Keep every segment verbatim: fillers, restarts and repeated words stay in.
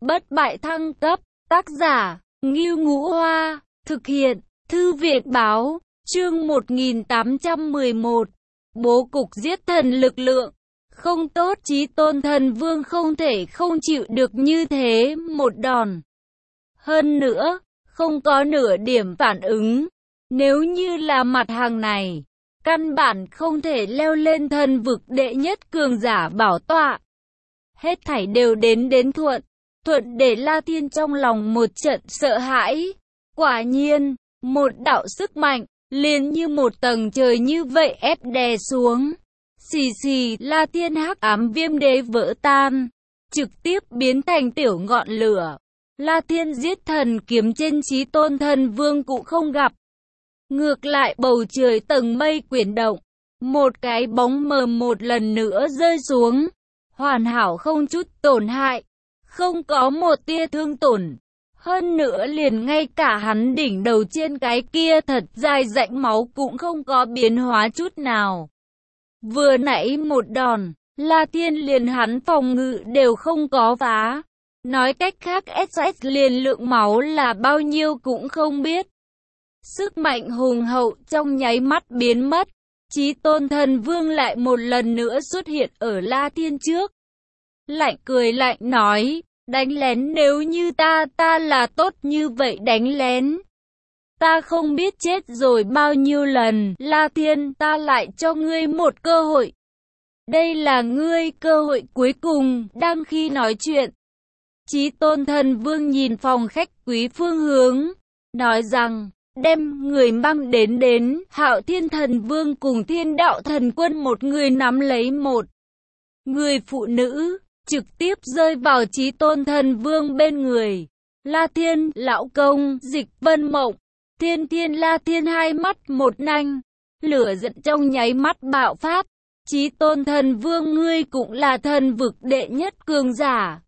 bất bại thăng cấp, tác giả, Ngưu Ngũ Hoa, thực hiện, Thư viện Báo, chương một nghìn tám trăm mười một, bố cục giết thần lực lượng, không tốt. Chí Tôn Thần Vương không thể không chịu được như thế một đòn. Hơn nữa, không có nửa điểm phản ứng, nếu như là mặt hàng này, căn bản không thể leo lên thần vực đệ nhất cường giả bảo tọa. Hết thảy đều đến đến thuận, thuận để La Thiên trong lòng một trận sợ hãi. Quả nhiên, một đạo sức mạnh, liền như một tầng trời như vậy ép đè xuống. Xì xì, La Thiên hắc ám viêm đế vỡ tan, trực tiếp biến thành tiểu ngọn lửa. La Thiên giết thần kiếm trên Chí Tôn Thần Vương cũng không gặp. Ngược lại bầu trời tầng mây quyển động, một cái bóng mờ một lần nữa rơi xuống, hoàn hảo không chút tổn hại, không có một tia thương tổn. Hơn nữa liền ngay cả hắn đỉnh đầu trên cái kia thật dài rãnh máu cũng không có biến hóa chút nào. Vừa nãy một đòn, La Thiên liền hắn phòng ngự đều không có phá. Nói cách khác ét ét liền lượng máu là bao nhiêu cũng không biết. Sức mạnh hùng hậu trong nháy mắt biến mất. Chí Tôn Thần Vương lại một lần nữa xuất hiện ở La Thiên trước. Lạnh cười lạnh nói, đánh lén nếu như ta, ta là tốt như vậy đánh lén. Ta không biết chết rồi bao nhiêu lần, La Thiên, ta lại cho ngươi một cơ hội. Đây là ngươi cơ hội cuối cùng. Đang khi nói chuyện, Chí Tôn Thần Vương nhìn phòng khách quý phương hướng, nói rằng, đem người mang đến đến. Hạo Thiên Thần Vương cùng Thiên Đạo Thần Quân một người nắm lấy một người phụ nữ, trực tiếp rơi vào Chí Tôn Thần Vương bên người. La Thiên, lão công, Dịch Vân Mộng, Thiên Thiên. La Thiên hai mắt một nanh, lửa giận trong nháy mắt bạo phát. Chí Tôn Thần Vương, ngươi cũng là thần vực đệ nhất cường giả,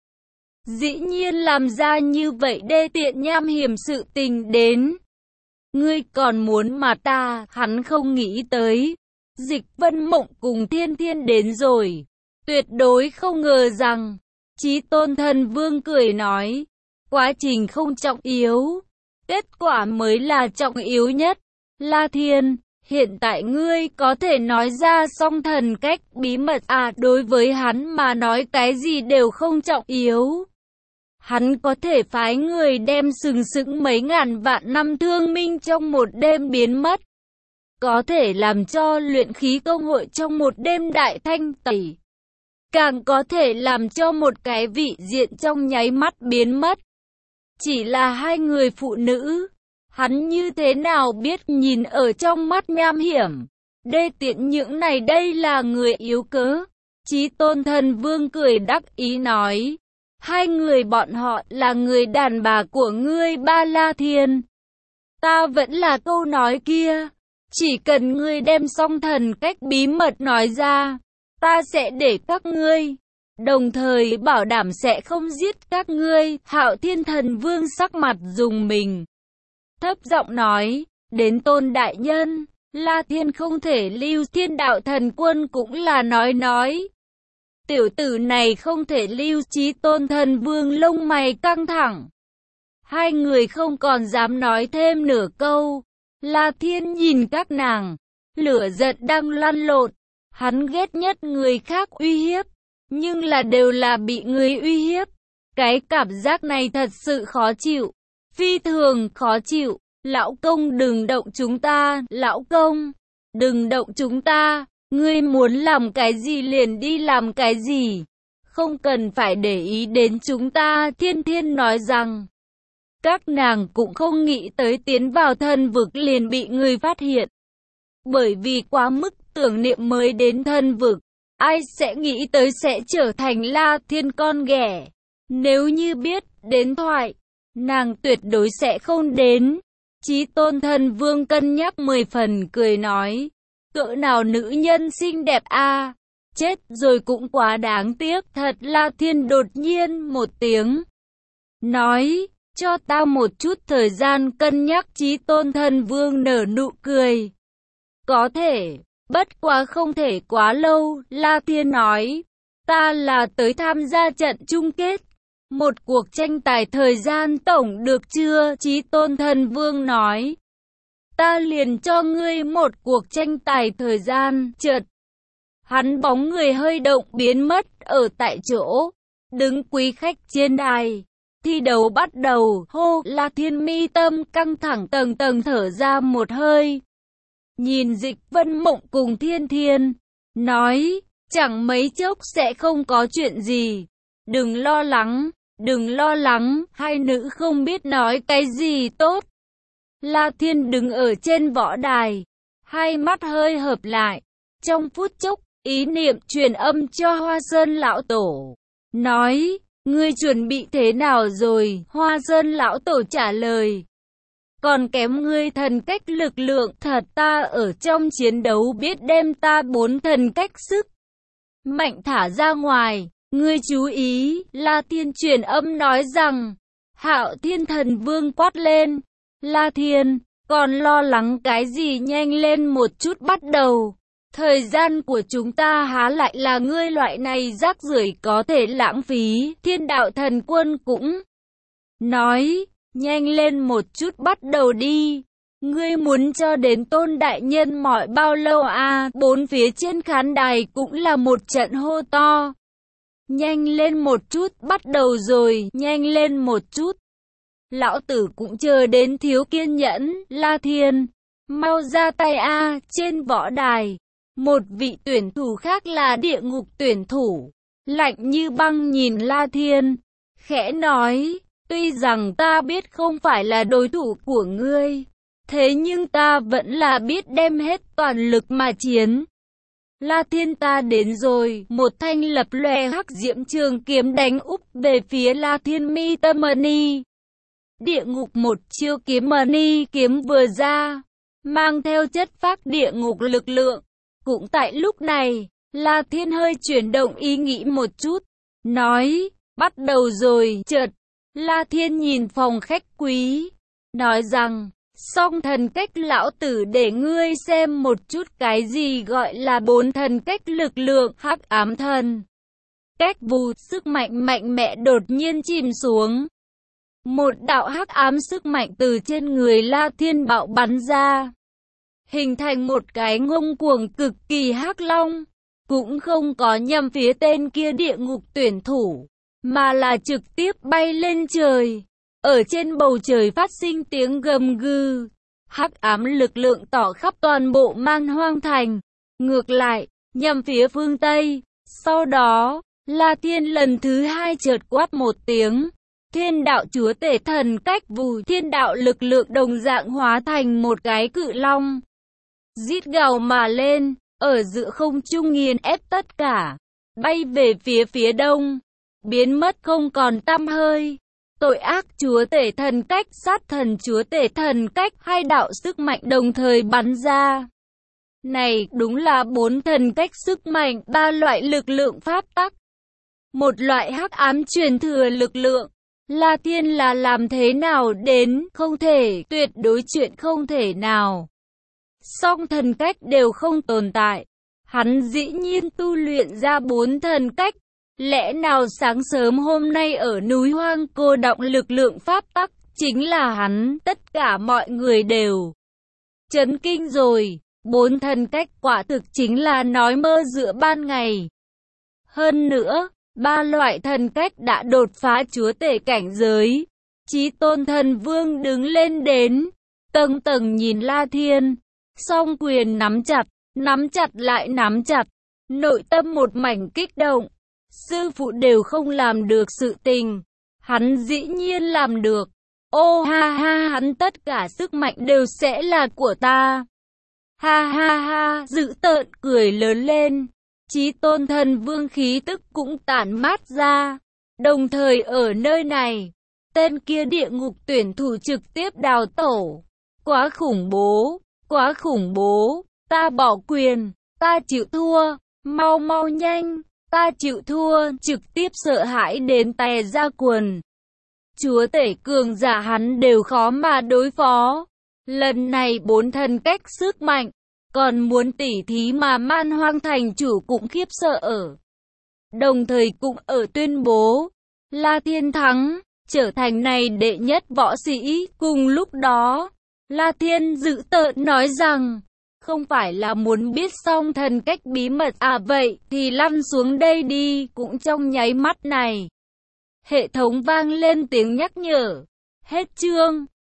dĩ nhiên làm ra như vậy đê tiện nham hiểm sự tình đến. Ngươi còn muốn mà ta, hắn không nghĩ tới. Dịch Vân Mộng cùng Thiên Thiên đến rồi. Tuyệt đối không ngờ rằng. Chí Tôn Thần Vương cười nói, quá trình không trọng yếu, kết quả mới là trọng yếu nhất. La Thiên, hiện tại ngươi có thể nói ra song thần cách bí mật à? Đối với hắn mà nói cái gì đều không trọng yếu. Hắn có thể phái người đem sừng sững mấy ngàn vạn năm thương minh trong một đêm biến mất. Có thể làm cho luyện khí công hội trong một đêm đại thanh tẩy. Càng có thể làm cho một cái vị diện trong nháy mắt biến mất. Chỉ là hai người phụ nữ, hắn như thế nào biết nhìn ở trong mắt nham hiểm. Đê tiện những này đây là người yếu cớ. Chí Tôn Thần Vương cười đắc ý nói, hai người bọn họ là người đàn bà của ngươi Ba La Thiên. Ta vẫn là câu nói kia, chỉ cần ngươi đem song thần cách bí mật nói ra, ta sẽ để các ngươi, đồng thời bảo đảm sẽ không giết các ngươi. Hạo Thiên Thần Vương sắc mặt rùng mình, thấp giọng nói, đến Tôn đại nhân, La Thiên không thể lưu. Thiên Đạo Thần Quân cũng là nói nói, tiểu tử này không thể lưu. Chí Tôn Thần Vương lông mày căng thẳng, hai người không còn dám nói thêm nửa câu. La Thiên nhìn các nàng, lửa giận đang lăn lộn. Hắn ghét nhất người khác uy hiếp, nhưng là đều là bị người uy hiếp. Cái cảm giác này thật sự khó chịu, phi thường khó chịu. Lão công đừng động chúng ta, lão công, đừng động chúng ta. Ngươi muốn làm cái gì liền đi làm cái gì, không cần phải để ý đến chúng ta. Thiên Thiên nói rằng, các nàng cũng không nghĩ tới tiến vào thần vực liền bị người phát hiện. Bởi vì quá mức tưởng niệm mới đến thần vực, ai sẽ nghĩ tới sẽ trở thành La Thiên con ghẻ. Nếu như biết đến thoại, nàng tuyệt đối sẽ không đến. Chí Tôn Thần Vương cân nhắc mười phần cười nói, cỡ nào nữ nhân xinh đẹp a à? Chết rồi cũng quá đáng tiếc thật. La Thiên đột nhiên một tiếng nói, cho ta một chút thời gian cân nhắc. Chí Tôn Thần Vương nở nụ cười, có thể, bất quá không thể quá lâu. La Thiên nói, ta là tới tham gia trận chung kết, Một cuộc tranh tài thời gian tổng được chưa? Chí Tôn Thần Vương nói. Ta liền cho ngươi một cuộc tranh tài thời gian. Chợt, hắn bóng người hơi động biến mất ở tại chỗ. Đứng quý khách trên đài. Thi đấu bắt đầu. Hô, La Thiên mi tâm căng thẳng tầng tầng thở ra một hơi. Nhìn Dịch Vân Mộng cùng Thiên Thiên. Nói, chẳng mấy chốc sẽ không có chuyện gì. Đừng lo lắng, đừng lo lắng. Hai nữ không biết nói cái gì tốt. La Thiên đứng ở trên võ đài. Hai mắt hơi hợp lại. Trong phút chốc, ý niệm truyền âm cho Hoa Sơn Lão Tổ. Nói, ngươi chuẩn bị thế nào rồi? Hoa Sơn Lão Tổ trả lời. Còn kém ngươi thần cách lực lượng thật, ta ở trong chiến đấu biết đem ta bốn thần cách sức mạnh thả ra ngoài. Ngươi chú ý, La Thiên truyền âm nói rằng. Hạo Thiên Thần Vương quát lên. La Thiên, còn lo lắng cái gì, nhanh lên một chút bắt đầu. Thời gian của chúng ta há lại là ngươi loại này rác rưởi có thể lãng phí. Thiên Đạo Thần Quân cũng nói, nhanh lên một chút bắt đầu đi. Ngươi muốn cho đến Tôn Đại Nhân mỏi bao lâu à? Bốn phía trên khán đài cũng là một trận hô to. Nhanh lên một chút, bắt đầu rồi, nhanh lên một chút. Lão tử cũng chờ đến thiếu kiên nhẫn. La Thiên, mau ra tay a. Trên võ đài, một vị tuyển thủ khác là địa ngục tuyển thủ, lạnh như băng nhìn La Thiên, khẽ nói, tuy rằng ta biết không phải là đối thủ của ngươi, thế nhưng ta vẫn là biết đem hết toàn lực mà chiến. La Thiên, ta đến rồi. Một thanh lập lòe hắc diễm trường kiếm đánh úp về phía La Thiên mi tâm mani. Địa ngục một chiêu kiếm mani kiếm vừa ra, mang theo chất phác địa ngục lực lượng. Cũng tại lúc này, La Thiên hơi chuyển động ý nghĩ một chút, nói, bắt đầu rồi. Chợt, La Thiên nhìn phòng khách quý, nói rằng, song thần cách lão tử để ngươi xem một chút cái gì gọi là bốn thần cách lực lượng. Hắc ám thần cách vù, sức mạnh mạnh mẽ đột nhiên chìm xuống. Một đạo hắc ám sức mạnh từ trên người La Thiên bạo bắn ra, hình thành một cái ngông cuồng cực kỳ hắc long, cũng không có nhằm phía tên kia địa ngục tuyển thủ, mà là trực tiếp bay lên trời. Ở trên bầu trời phát sinh tiếng gầm gừ, hắc ám lực lượng tỏ khắp toàn bộ Man Hoang Thành, ngược lại, nhằm phía phương Tây. Sau đó, La Thiên lần thứ hai chợt quát một tiếng. Thiên đạo chúa tể thần cách vù, thiên đạo lực lượng đồng dạng hóa thành một cái cự long, rít gào mà lên, ở giữa không trung nghiền ép tất cả, bay về phía phía đông, biến mất không còn tăm hơi. Tội ác chúa tể thần cách, sát thần chúa tể thần cách, hai đạo sức mạnh đồng thời bắn ra. Này đúng là bốn thần cách sức mạnh, ba loại lực lượng pháp tắc, một loại hắc ám truyền thừa lực lượng. La Thiên là làm thế nào đến, không thể, tuyệt đối chuyện không thể nào. Song thần cách đều không tồn tại. Hắn dĩ nhiên tu luyện ra bốn thần cách. Lẽ nào sáng sớm hôm nay ở núi hoang cô đọng lực lượng pháp tắc, chính là hắn, tất cả mọi người đều chấn kinh rồi. Bốn thần cách quả thực chính là nói mơ giữa ban ngày. Hơn nữa, ba loại thần cách đã đột phá chúa tể cảnh giới. Chí Tôn Thần Vương đứng lên đến, tầng tầng nhìn La Thiên, song quyền nắm chặt, nắm chặt lại nắm chặt, nội tâm một mảnh kích động. Sư phụ đều không làm được sự tình, hắn dĩ nhiên làm được. Ô ha ha, hắn tất cả sức mạnh đều sẽ là của ta. Ha ha ha, dữ tợn cười lớn lên. Chí Tôn Thần Vương khí tức cũng tản mát ra. Đồng thời ở nơi này, tên kia địa ngục tuyển thủ trực tiếp đào tổ. Quá khủng bố, quá khủng bố, ta bỏ quyền, ta chịu thua, mau mau nhanh, ta chịu thua, trực tiếp sợ hãi đến tè ra quần. Chúa tể cường giả hắn đều khó mà đối phó. Lần này bốn thần cách sức mạnh, còn muốn tỉ thí mà Man Hoang thành chủ cũng khiếp sợ ở. Đồng thời cũng ở tuyên bố, La Thiên thắng, trở thành này đệ nhất võ sĩ. Cùng lúc đó, La Thiên dữ tợn nói rằng, không phải là muốn biết song thần cách bí mật à, vậy thì lăn xuống đây đi. Cũng trong nháy mắt này, hệ thống vang lên tiếng nhắc nhở. Hết chương.